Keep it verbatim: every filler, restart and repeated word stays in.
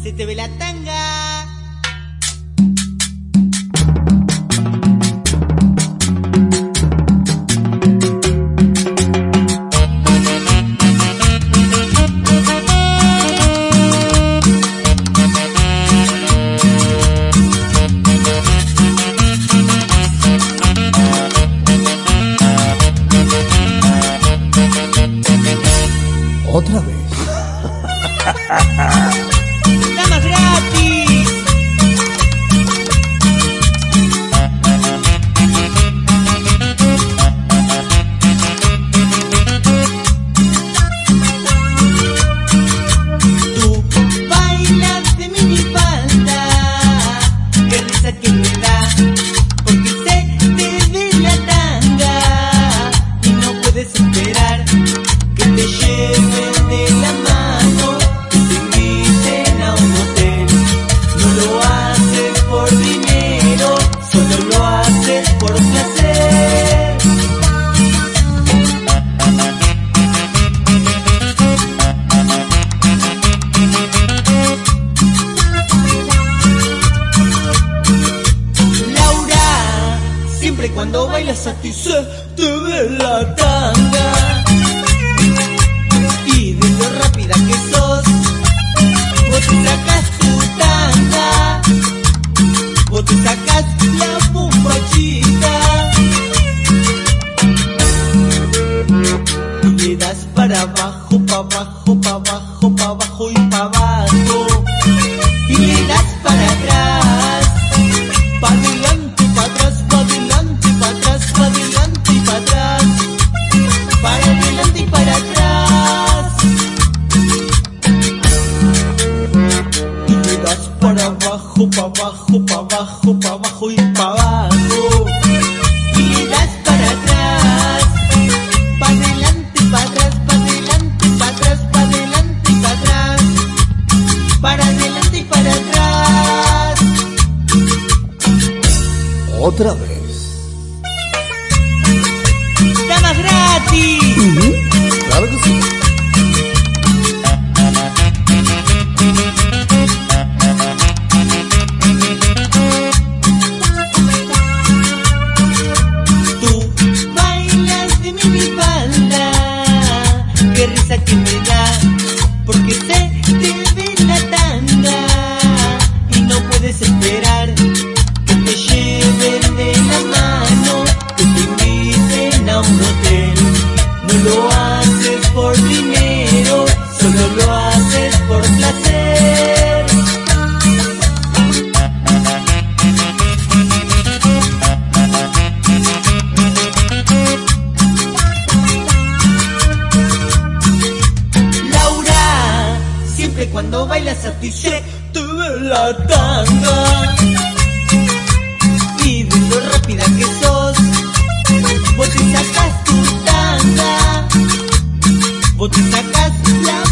se te ve la tanga. Otra vez. ¡Damas gratis! Tú bailas de minifalda, qué risa que me da, porque se te ve la tanga y no puedes esperar que te lleven de la mano, que te inviten a un hotel. No lo haces por dinero, solo lo haces por placer. Laura, siempre cuando bailas a ti se te ve la tanga. Y de lo rápida que sos, vos te sacas tu tanga, vos te sacas la bombachita y le das para abajo, para abajo, para abajo, para abajo y para abajo, y le das para atrás, para adelante, para atrás, para adelante, para atrás, para adelante y para atrás, para adelante y para atrás. Para abajo, para abajo, para abajo, para abajo y para abajo, y le das para atrás, para adelante, para atrás, para adelante, para atrás, para adelante y para atrás, para adelante y para atrás. Otra vez. ¡Damas gratis! Uh-huh. Claro que sí. Qué risa que me da, porque se te ve la tanga y no puedes esperar que te lleven de la mano, que te inviten a un hotel. No lo haces por dinero, solo lo haces por placer. Cuando bailas a ti se te ve la tanga, y de lo rápida que sos, vos te sacas tu tanga, vos te sacas la